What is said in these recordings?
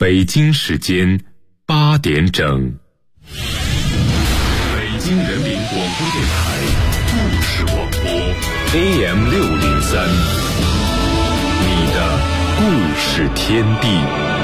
北京时间8点整，北京人民广播电台故事广播 AM603， 你的故事天地。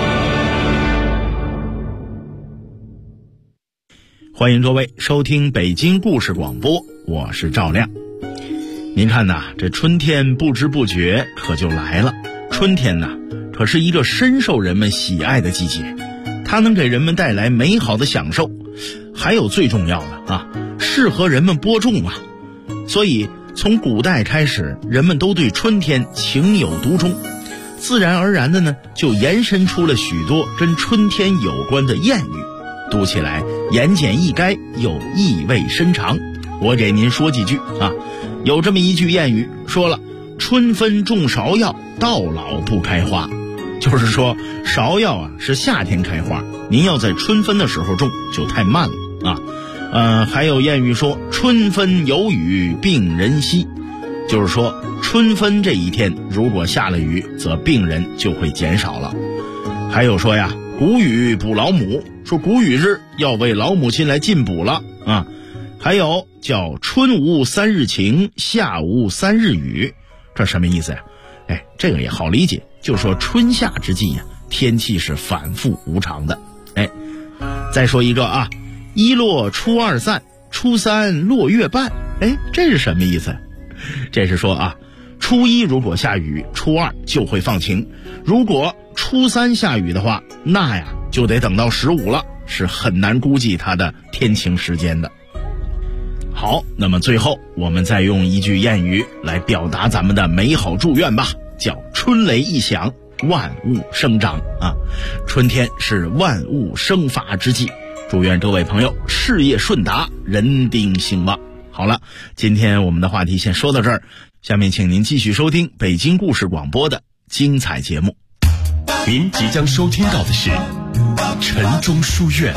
欢迎各位收听北京故事广播，我是赵亮。您看呐，这春天不知不觉可就来了。春天呐，可是一个深受人们喜爱的季节，它能给人们带来美好的享受，还有最重要的啊，适合人们播种啊。所以从古代开始，人们都对春天情有独钟，自然而然的呢，就延伸出了许多跟春天有关的谚语，读起来言简意赅又意味深长。我给您说几句啊。有这么一句谚语说了，春分种芍药，到老不开花。就是说芍药啊是夏天开花，您要在春分的时候种就太慢了啊。还有谚语说春分有雨病人稀，就是说春分这一天如果下了雨，则病人就会减少了。还有说呀，谷雨补老母，说谷雨日要为老母亲来进补了啊。还有叫春无三日晴，夏无三日雨，这什么意思呀？这个也好理解，就说春夏之际呀，天气是反复无常的。再说一个啊，一落初二散，初三落月半。这是什么意思？这是说啊，初一如果下雨，初二就会放晴；如果初三下雨的话，那呀就得等到15了，是很难估计它的天晴时间的。好，那么最后我们再用一句谚语来表达咱们的美好祝愿吧，叫春雷一响，万物生长啊！春天是万物生发之际，祝愿各位朋友事业顺达，人丁兴旺。好了，今天我们的话题先说到这儿，下面请您继续收听北京故事广播的精彩节目。 您即将收听到的是晨钟书院。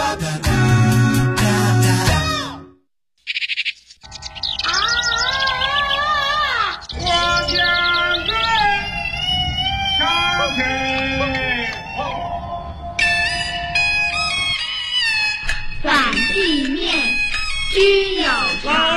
反地面均有常。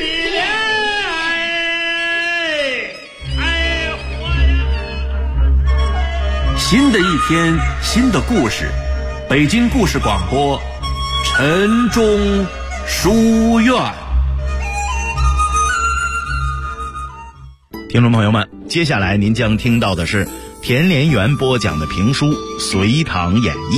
新的一天，新的故事，北京故事广播晨钟书院。 听众朋友们，接下来您将听到的是田连元播讲的评书《隋唐演义》。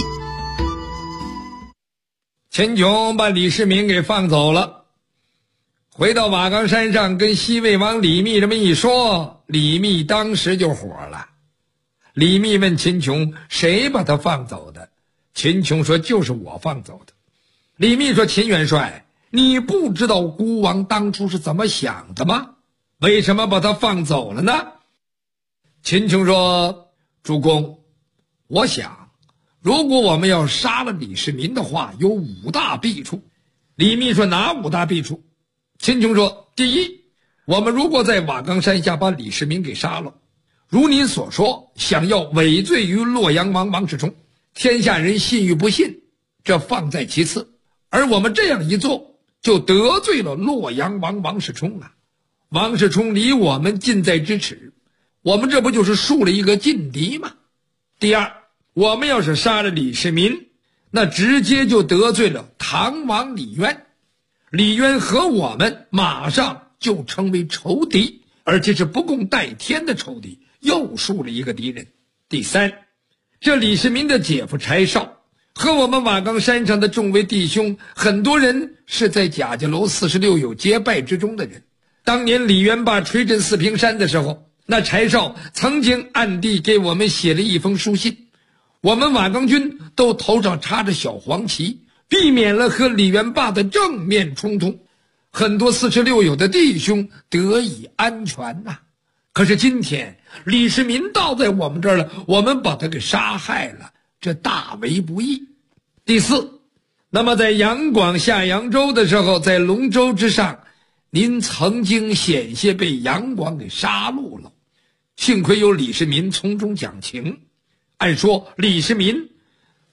秦琼把李世民给放走了，回到瓦岗山上跟西魏王李密这么一说，李密当时就火了。李密问秦琼谁把他放走的，秦琼说就是我放走的。李密说秦元帅，你不知道孤王当初是怎么想的吗？为什么把他放走了呢？秦琼说，主公，我想如果我们要杀了李世民的话，有5大弊处。李密说哪5大弊处？秦琼说，第一，我们如果在瓦岗山下把李世民给杀了，如您所说，想要委罪于洛阳王王世充，天下人信与不信，这放在其次。而我们这样一做，就得罪了洛阳王王世充了。王世充离我们近在咫尺，我们这不就是树了一个劲敌吗？第二，我们要是杀了李世民，那直接就得罪了唐王李渊，李渊和我们马上就成为仇敌，而且是不共戴天的仇敌，又树了一个敌人。第三，这李世民的姐夫柴绍和我们瓦岗山上的众位弟兄，很多人是在贾家楼46友结拜之中的人。当年李元霸锤镇四平山的时候，那柴绍曾经暗地给我们写了一封书信，我们瓦岗军都头上插着小黄旗，避免了和李元霸的正面冲突，很多46友的弟兄得以安全呐。可是今天李世民到在我们这儿了，我们把他给杀害了，这大为不义。第四，那么在杨广下扬州的时候，在龙舟之上，您曾经险些被杨广给杀戮了，幸亏有李世民从中讲情。按说李世民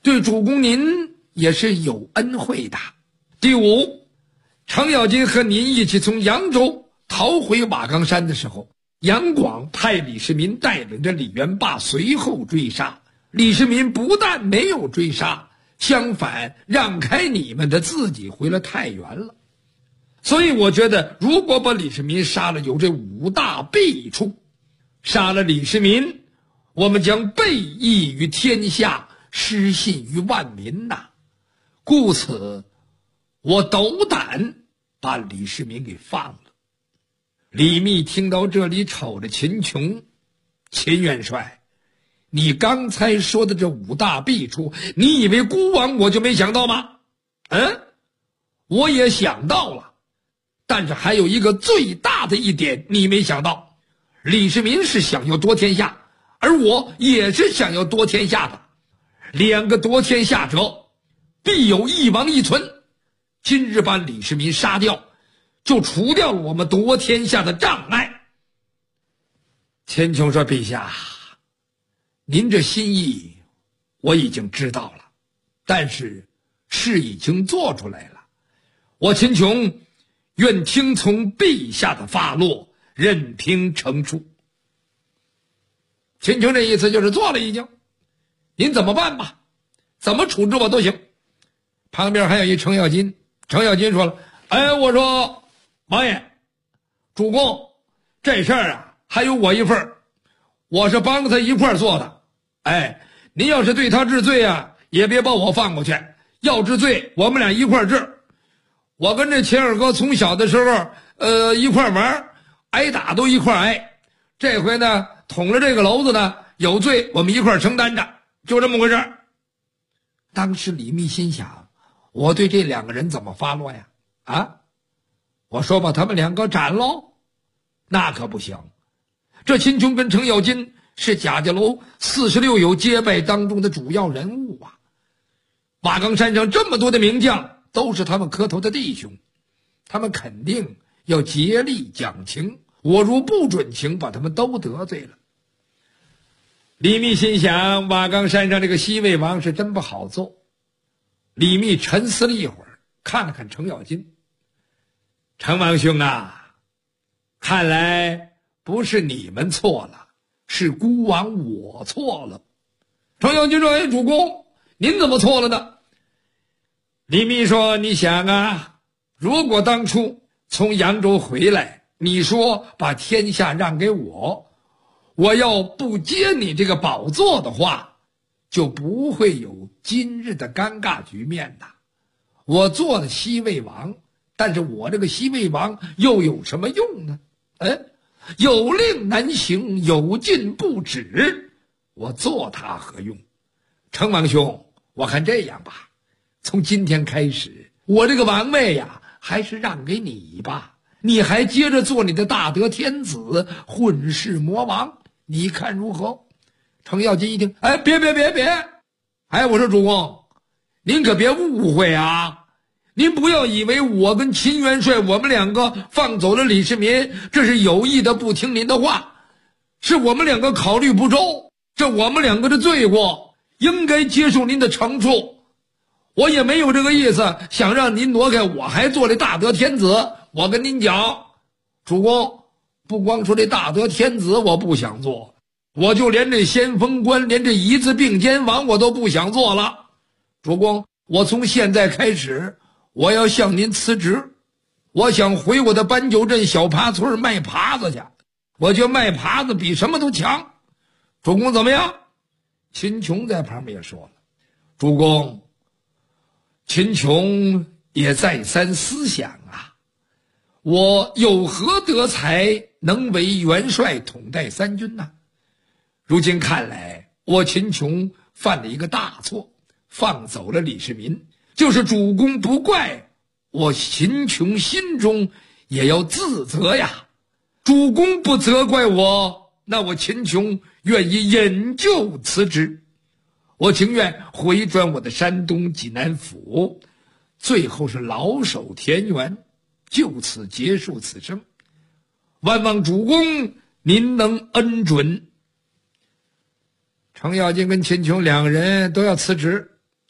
对主公您也是有恩惠的。第五，程咬金和您一起从扬州逃回瓦岗山的时候，杨广派李世民带领着李元霸随后追杀。李世民不但没有追杀，相反让开你们的自己回了太原了。所以我觉得，如果把李世民杀了，有这5大弊处。杀了李世民，我们将背义于天下，失信于万民呐。故此，我斗胆把李世民给放了。李密听到这里，瞅着秦琼，秦元帅，你刚才说的这5大弊处，你以为孤王我就没想到吗？我也想到了，但是还有一个最大的一点你没想到，李世民是想要夺天下，而我也是想要夺天下的。2个夺天下者，必有一亡一存。今日把李世民杀掉，就除掉了我们夺天下的障碍。秦琼说：“陛下，您这心意我已经知道了，但是事已经做出来了。我秦琼愿听从陛下的发落，任凭惩处。”秦琼这意思就是做了已经，您怎么办吧，怎么处置我都行。旁边还有一程咬金，程咬金说了：“我说王爷，主公，这事儿啊还有我一份，我是帮着他一块儿做的。您要是对他治罪啊，也别把我放过去，要治罪我们俩一块儿治。我跟这秦二哥从小的时候一块玩，挨打都一块挨。这回呢捅了这个篓子呢，有罪我们一块承担着，就这么回事。”当时李密心想，我对这2个人怎么发落呀？我说把他们2个斩喽？那可不行。这秦琼跟程咬金是贾家楼46友结拜当中的主要人物啊。瓦岗山上这么多的名将，都是他们磕头的弟兄，他们肯定要竭力讲情，我如不准情，把他们都得罪了。李密心想，瓦岗山上这个西魏王是真不好做。李密沉思了一会儿，看了看程咬金：“程王兄啊，看来不是你们错了，是孤王我错了。”程咬金说：“主公，您怎么错了呢？”李密说：“你想啊，如果当初从扬州回来，你说把天下让给我，我要不接你这个宝座的话，就不会有今日的尴尬局面的。我做了西魏王，但是我这个西魏王又有什么用呢？有令难行，有禁不止，我做它何用？程王兄，我看这样吧，从今天开始，我这个王位呀，还是让给你吧，你还接着做你的大德天子，混世魔王，你看如何？”程咬金一听，别！我说主公，您可别误会啊！您不要以为我跟秦元帅我们2个放走了李世民，这是有意的不听您的话，是我们2个考虑不周，这我们2个的罪过，应该接受您的惩处。我也没有这个意思，想让您挪开我还做这大德天子。我跟您讲，主公，不光说这大德天子我不想做，我就连这先锋官，连这一字并肩王我都不想做了。主公，我从现在开始，我要向您辞职，我想回我的搬酒镇小爬村卖耙子去，我觉得卖耙子比什么都强。主公怎么样？秦琼在旁边也说了：“主公，秦琼也再三思想啊，我有何德才能为元帅统带3军呢？如今看来，我秦琼犯了一个大错，放走了李世民，就是主公不怪，我秦琼心中也要自责呀。主公不责怪我，那我秦琼愿意引咎辞职，我情愿回转我的山东济南府，最后是老守田园，就此结束此生。万望主公您能恩准。”程咬金跟秦琼2个人都要辞职，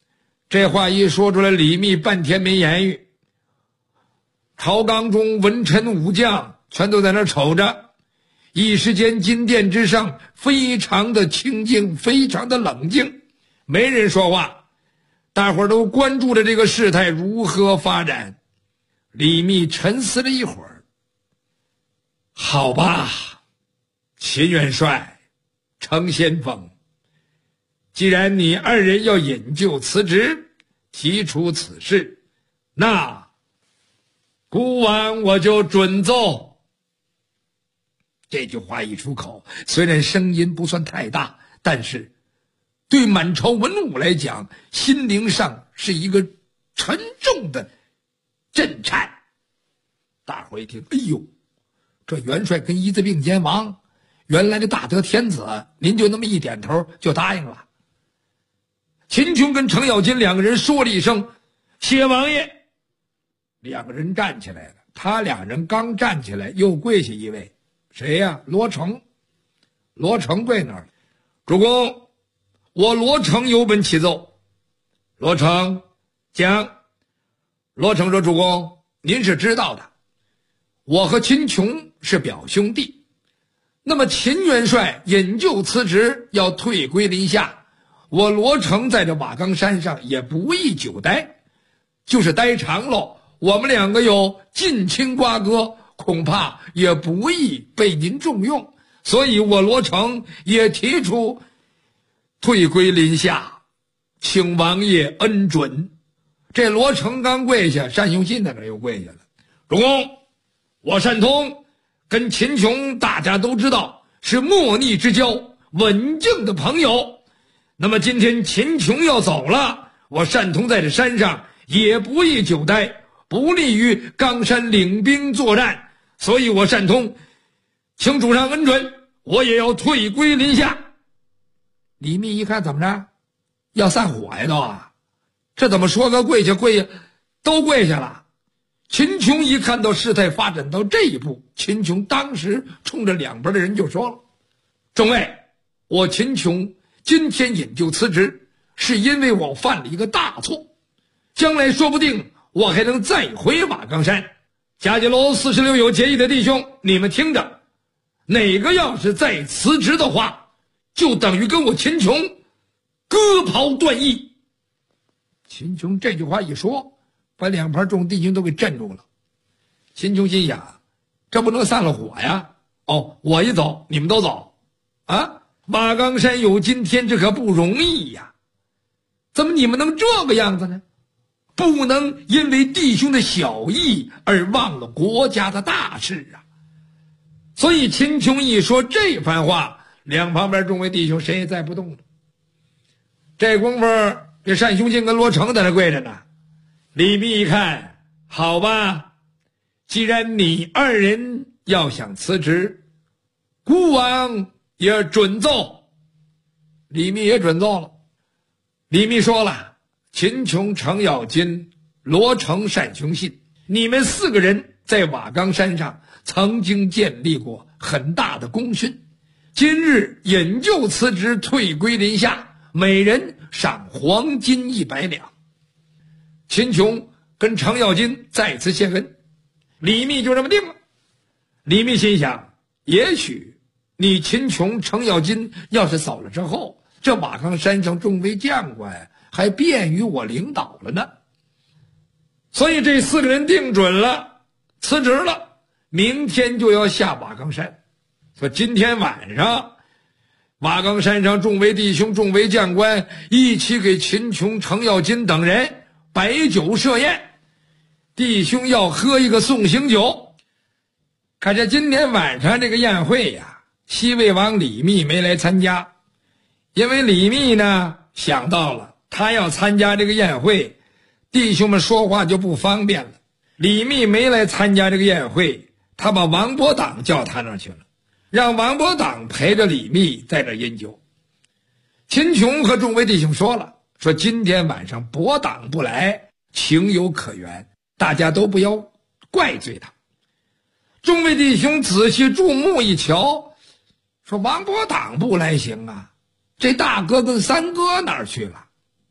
这话一说出来，李密半天没言语。朝纲中文臣武将全都在那瞅着，一时间金殿之上非常的清静，非常的冷静，没人说话，大伙儿都关注着这个事态如何发展。李密沉思了一会儿，好吧，秦元帅，程先锋，既然你二人要引咎辞职，提出此事，那孤王我就准奏。这句话一出口，虽然声音不算太大，但是对满朝文武来讲，心灵上是一个沉重的震颤。大伙一听，哎呦，这元帅跟一字并肩王，原来的大德天子，您就那么一点头就答应了。秦琼跟程咬金两个人说了一声谢王爷，两个人站起来了。他俩人刚站起来，又跪下一位，谁呀？罗成。罗成跪那儿，主公，我罗成有本启奏。罗成讲。罗成说，主公，您是知道的，我和秦琼是表兄弟，那么秦元帅引咎辞职，要退归临夏，我罗成在这瓦岗山上也不宜久待，就是待长了，我们两个有近亲瓜葛，恐怕也不易被您重用，所以我罗成也提出退归临夏，请王爷恩准。这罗成刚跪下，单雄信在那又跪下了。主公，我单通跟秦琼大家都知道是莫逆之交，稳敬的朋友，那么今天秦琼要走了，我单通在这山上也不宜久待，不利于冈山领兵作战，所以我单通请主上恩准，我也要退归临夏。李密一看，怎么着，要散伙呀都啊，这怎么说个跪下都跪下了。秦琼一看到事态发展到这一步，秦琼当时冲着两边的人就说了，众位，我秦琼今天引咎辞职，是因为我犯了一个大错，将来说不定我还能再回瓦岗山。贾家楼46有结义的弟兄，你们听着，哪个要是再辞职的话，就等于跟我秦琼割袍断义。秦琼这句话一说，把两旁众弟兄都给镇住了。秦琼心想，这不能散了伙呀，我一走你们都走啊，瓦岗山有今天，这可不容易呀，怎么你们能这个样子呢？不能因为弟兄的小义而忘了国家的大事啊。所以秦琼一说这番话，两旁边众位弟兄谁也再不动了。这功夫这单雄信跟罗成在那跪着呢。李密一看，好吧，既然你二人要想辞职，孤王也准奏。李密也准奏了。李密说了，秦琼、程咬金、罗成、单雄信，你们四个人在瓦岗山上曾经建立过很大的功勋，今日引咎辞职，退归临夏，每人赏黄金100两。秦琼跟程咬金再次谢恩，李密就这么定了。李密心想，也许你秦琼、程咬金要是走了之后，这瓦岗山上众位将官还便于我领导了呢。所以这四个人定准了，辞职了，明天就要下瓦岗山。说今天晚上瓦岗山上众位弟兄、众位将官一起给秦琼、程咬金等人摆酒设宴，弟兄要喝一个送行酒。可是今天晚上这个宴会呀，西魏王李密没来参加，因为李密呢想到了他要参加这个宴会，弟兄们说话就不方便了。李密没来参加这个宴会，他把王伯党叫他那儿去了，让王伯党陪着李密在这饮酒。秦琼和众位弟兄说了，说今天晚上伯党不来，情有可原，大家都不要怪罪他。众位弟兄仔细注目一瞧，说王伯党不来行啊，这大哥跟三哥哪儿去了？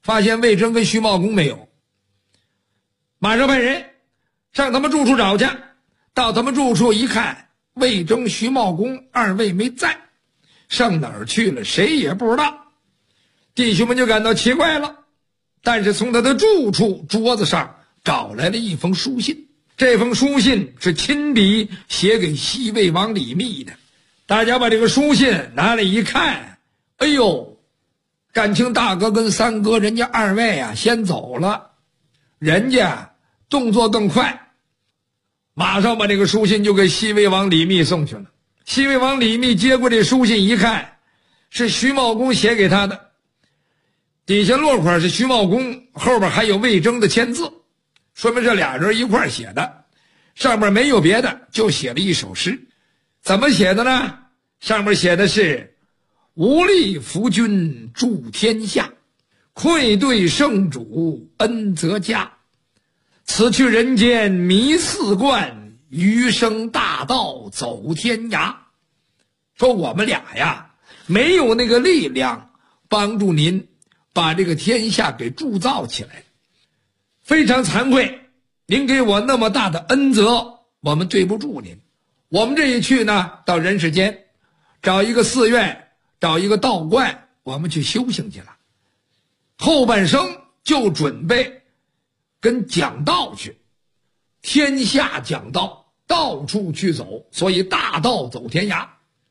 发现魏征跟徐茂公没有，马上派人上他们住处找去。到他们住处一看，魏征、徐茂公二位没在，上哪儿去了谁也不知道。弟兄们就感到奇怪了，但是从他的住处桌子上找来了一封书信。这封书信是亲笔写给西魏王李密的。大家把这个书信拿来一看，哎呦，感情大哥跟三哥人家二位啊先走了，人家动作更快，马上把这个书信就给西魏王李密送去了。西魏王李密接过这书信一看，是徐茂公写给他的，底下落款是徐茂公，后边还有魏征的签字，说明这俩人一块写的。上面没有别的，就写了一首诗。怎么写的呢？上面写的是：无力扶君助天下，愧对圣主恩泽家。此去人间迷四观，余生大道走天涯。说我们俩呀，没有那个力量帮助您把这个天下给铸造起来，非常惭愧，您给我那么大的恩泽，我们对不住您。我们这一去呢，到人世间找一个寺院，找一个道观，我们去修行去了。后半生就准备跟讲道去，天下讲道，到处去走，所以大道走天涯。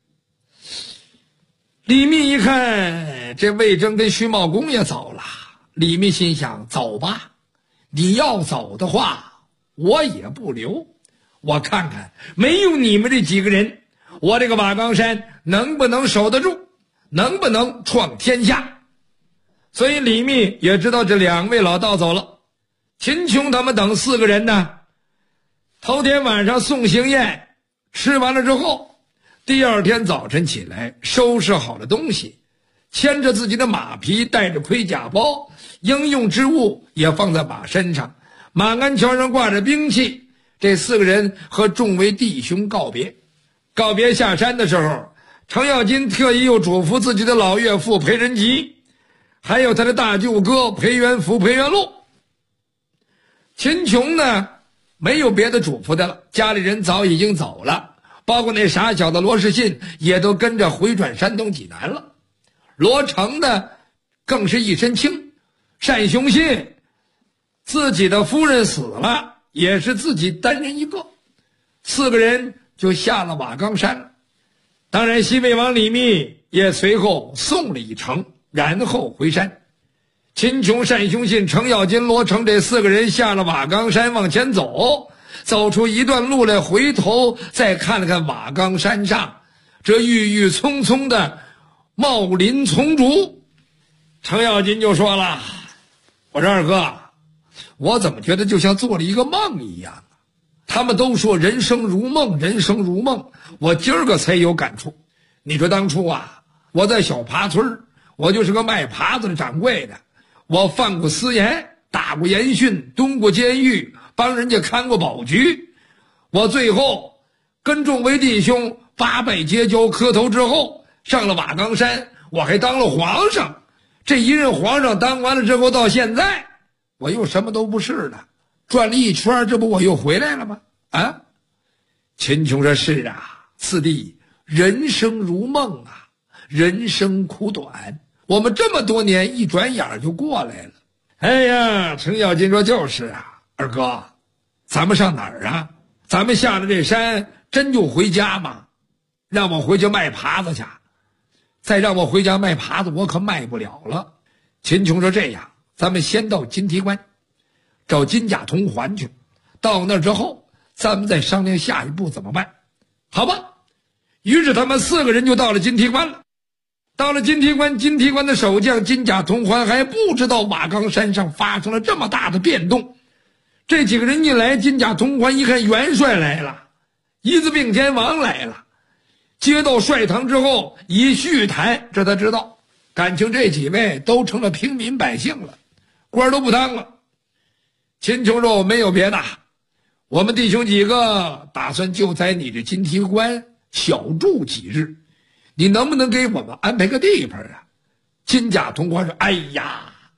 李密一看这魏征跟徐茂公也走了，李密心想，走吧，你要走的话我也不留，我看看没有你们这几个人，我这个瓦岗山能不能守得住，能不能创天下。所以李密也知道这两位老道走了，秦琼他们等四个人呢，头天晚上送行宴吃完了之后，第二天早晨起来，收拾好了东西，牵着自己的马匹，带着盔甲包，应用之物也放在马身上，马鞍桥上挂着兵器。这四个人和众位弟兄告别。告别下山的时候，程咬金特意又嘱咐自己的老岳父裴仁吉，还有他的大舅哥裴元福、裴元禄。秦琼呢，没有别的嘱咐的了，家里人早已经走了，包括那傻小子罗士信也都跟着回转山东济南了。罗成呢，更是一身轻。单雄信自己的夫人死了，也是自己单人一个，四个人就下了瓦岗山了。当然西魏王李密也随后送了一程，然后回山。秦琼、单雄信、程咬金、罗成这四个人下了瓦岗山往前走，走出一段路来，回头再看了看瓦岗山上这郁郁葱葱的茂林丛竹，程咬金就说了，我说二哥，我怎么觉得就像做了一个梦一样啊？他们都说人生如梦，人生如梦，我今儿个才有感触。你说当初啊，我在小爬村，我就是个卖耙子的掌柜的，我犯过私盐，打过严训，蹲过监狱，帮人家看过保局。我最后跟众位弟兄八拜结交磕头之后，上了瓦岗山，我还当了皇上。这一任皇上当完了之后，到现在我又什么都不是了，转了一圈，这不我又回来了吗？啊！秦琼说，是啊，四弟，人生如梦啊，人生苦短，我们这么多年一转眼就过来了。哎呀，程咬金说，就是啊，二哥，咱们上哪儿啊？咱们下了这山真就回家吗？让我回去卖耙子去，再让我回家卖耙子，我可卖不了了。秦琼说，这样，咱们先到金提关找金甲铜环去，到那之后咱们再商量下一步怎么办，好吧？于是他们四个人就到了金提关了。到了金提关，金提关的守将金甲铜环还不知道瓦岗山上发生了这么大的变动。这几个人一来，金甲铜环一看元帅来了，一字并肩王来了，接到帅堂之后一叙谈，这他知道感情这几位都成了平民百姓了，官都不当了。秦琼说，我没有别的，我们弟兄几个打算就在你这金提关小住几日，你能不能给我们安排个地方啊？金甲铜环说，哎呀，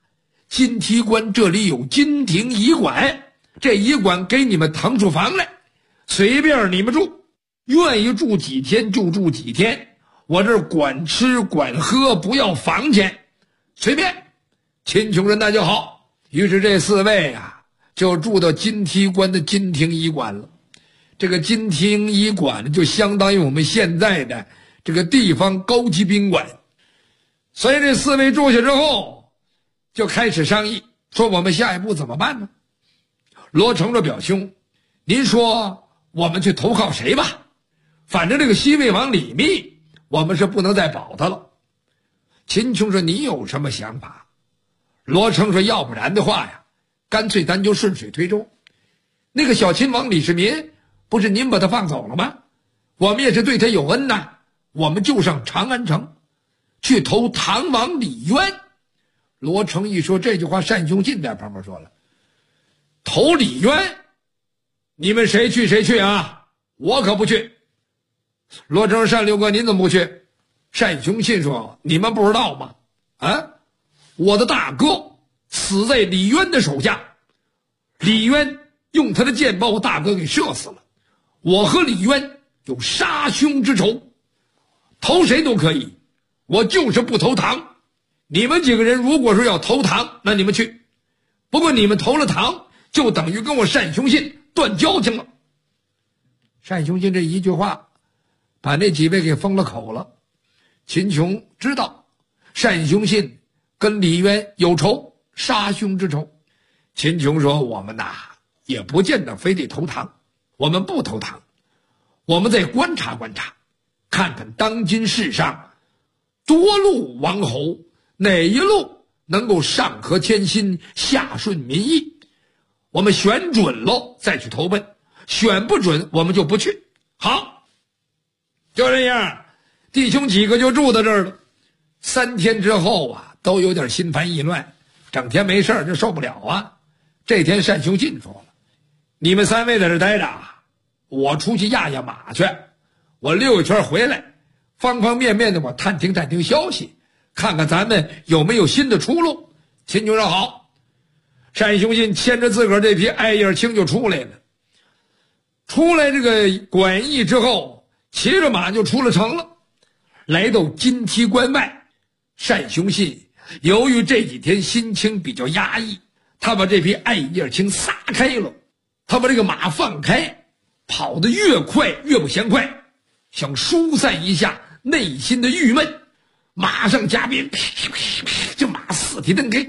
金梯关这里有金庭驿馆，这驿馆给你们腾出房来，随便你们住，愿意住几天就住几天，我这儿管吃管喝，不要房钱，随便。秦琼说那就好，于是这4位啊就住到金梯关的金庭驿馆了。这个金庭驿馆就相当于我们现在的这个地方高级宾馆。所以这4位住下之后就开始商议，说我们下一步怎么办呢？罗成说表兄，您说我们去投靠谁吧，反正这个西魏王李密我们是不能再保他了。秦琼说你有什么想法？罗成说要不然的话呀，干脆咱就顺水推舟，那个小秦王李世民不是您把他放走了吗？我们也是对他有恩呐，我们就上长安城去投唐王李渊。罗成一说这句话，单雄信在旁边说了，投李渊你们谁去谁去啊，我可不去。罗成说单六哥您怎么不去？单雄信说你们不知道吗？啊，我的大哥死在李渊的手下，李渊用他的剑把我大哥给射死了，我和李渊有杀兄之仇，投谁都可以，我就是不投唐。你们几个人如果说要投唐，那你们去，不过你们投了唐就等于跟我单雄信断交情了。单雄信这一句话把那几位给封了口了。秦琼知道单雄信跟李渊有仇，杀兄之仇。秦琼说我们呐也不见得非得投唐，我们不投唐，我们再观察观察，看看当今世上多路王侯哪一路能够上合天心，下顺民意，我们选准了再去投奔，选不准我们就不去。好，就这样，弟兄几个就住到这儿了。3天之后啊，都有点心烦意乱，整天没事就受不了啊。这天单雄信说了，你们3位在这待着，我出去压压马去，我溜一圈回来，方方面面的我探听探听消息，看看咱们有没有新的出路。秦琼说好。单雄信牵着自个儿这匹艾叶青就出来了。出来这个馆驿之后，骑着马就出了城了，来到金梯关外。单雄信由于这几天心情比较压抑，他把这匹艾叶青撒开了，他把这个马放开，跑得越快越不嫌快，想疏散一下内心的郁闷。马上加鞭，这马4蹄蹬开，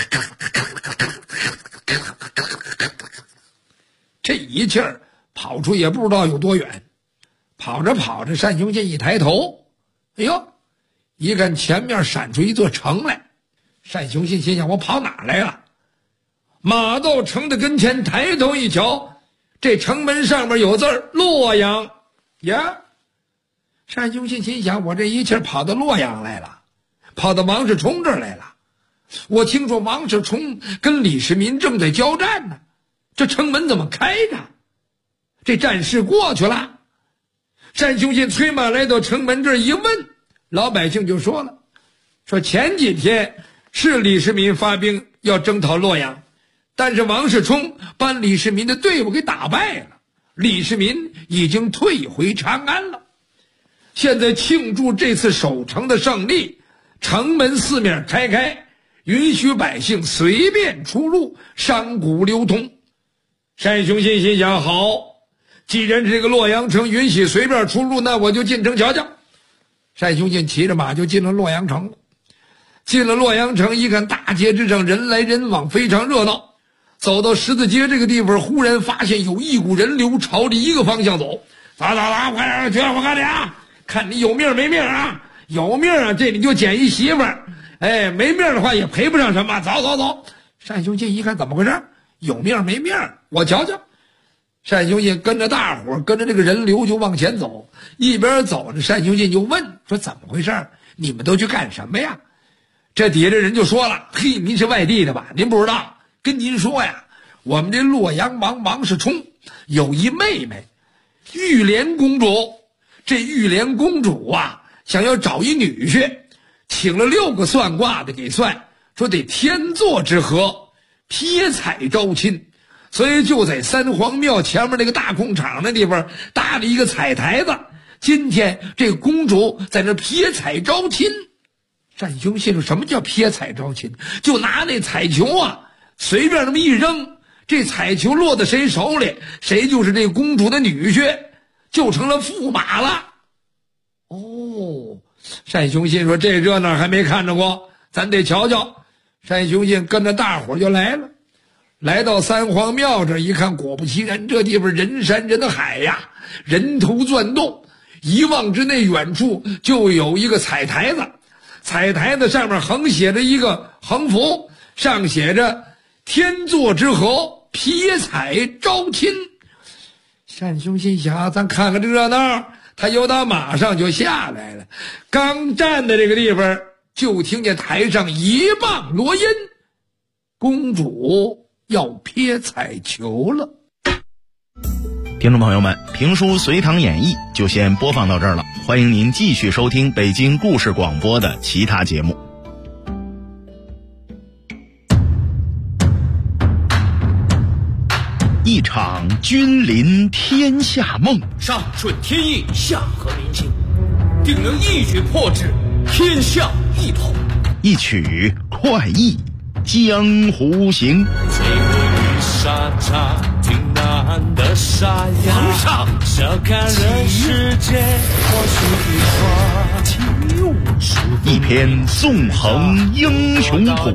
这一气儿跑出也不知道有多远。跑着跑着，单雄信一抬头，哎呦，一看前面闪出一座城来。单雄信心想我跑哪来了？马到城的跟前，抬头一瞧，这城门上面有字儿洛阳呀。单雄信心想我这一气跑到洛阳来了，跑到王世充这儿来了。我听说王世充跟李世民正在交战呢，这城门怎么开着？这战事过去了。单雄信催马来到城门这儿一问，老百姓就说了，说前几天是李世民发兵要征讨洛阳，但是王世充把李世民的队伍给打败了，李世民已经退回长安了。现在庆祝这次守城的胜利，城门4面开，允许百姓随便出入，商贾流通。单雄信心想，好，既然这个洛阳城允许随便出入，那我就进城瞧瞧。单雄信骑着马就进了洛阳城了。进了洛阳城一看，大街之上人来人往，非常热闹。走到十字街这个地方，忽然发现有一股人流朝着一个方向走。走，快点去，我看你啊，看你有命没命啊？有命啊，这里就捡一媳妇儿；哎，没命的话也赔不上什么。走。单雄信一看怎么回事？有命没命？我瞧瞧。单雄信跟着大伙，跟着这个人流就往前走。一边走着，单雄信就问说：“怎么回事？你们都去干什么呀？”这底下这人就说了：“嘿，您是外地的吧？您不知道。跟您说呀，我们这洛阳王王世充有一妹妹，玉莲公主。这玉莲公主啊，想要找一女婿，请了6个算卦的给算， 说得天作之合，撇彩招亲，所以就在三皇庙前面那个大空场那地方搭了一个彩台子。今天这个公主在那撇彩招亲。单雄信说什么叫撇彩招亲？就拿那彩球啊随便那么一扔，这彩球落在谁手里，谁就是这公主的女婿，就成了驸马了。哦，单雄信说这热闹还没看着过，咱得瞧瞧。单雄信跟着大伙就来了，来到三皇庙这一看，果不其然，这地方人山人海呀，人头钻动。一望之内，远处就有一个彩台子，彩台子上面横写着一个横幅，上写着天作之合，撇彩招亲。单雄信想，咱看看这热闹，他由打马上就下来了，刚站在这个地方，就听见台上一棒锣音，公主要撇彩球了。 听众朋友们，评书《隋唐演义》就先播放到这儿了，欢迎您继续收听北京故事广播的其他节目。一场君临天下梦， 上顺天意，下合民心，定能一举破之，天下一统。 一曲快意江湖行。 沙场挺难的沙哑， 皇上小看人世间，或许一篇纵横英雄谱，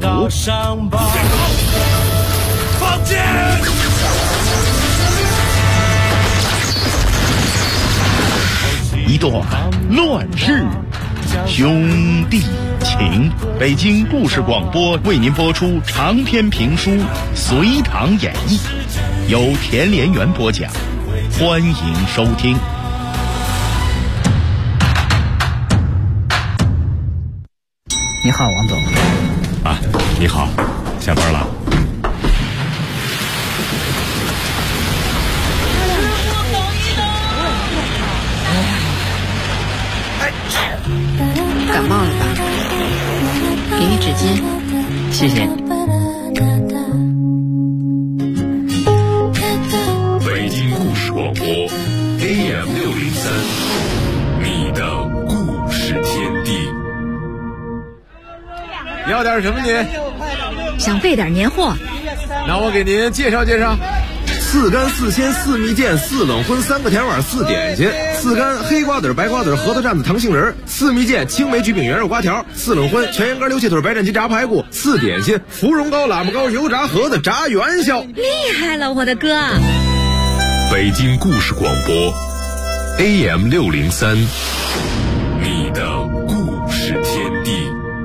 放箭！ 一段乱世兄弟情。北京故事广播为您播出长篇评书《隋唐演义》，由田连元播讲，欢迎收听。 你好，王总。 啊，你好，下班了。 感冒了吧？给你纸巾。 谢谢。 北京故事广播 AM603，你的故事天地。 要点什么您？ 想备点年货。 那我给您介绍介绍。4干4鲜4蜜饯4冷荤3个甜碗4点心，4干黑瓜子白瓜子核桃蘸子糖杏仁，4蜜饯青梅橘饼圆肉瓜条，4冷荤全羊肝溜切腿白斩鸡炸排骨，4点心芙蓉糕喇嘛糕油炸盒子炸元宵。 厉害了，我的哥！ 北京故事广播 AM603，你的故事天地。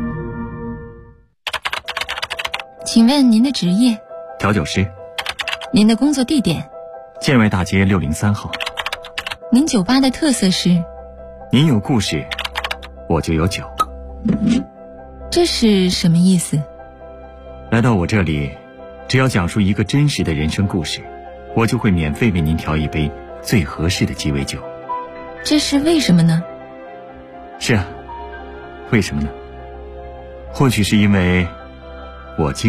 请问您的职业？ 调酒师。 您的工作地点？ 建外大街603号。 您酒吧的特色是？ 您有故事，我就有酒。 这是什么意思？ 来到我这里，只要讲述一个真实的人生故事，我就会免费为您调一杯最合适的鸡尾酒。 这是为什么呢？ 是啊，为什么呢？或许是因为我经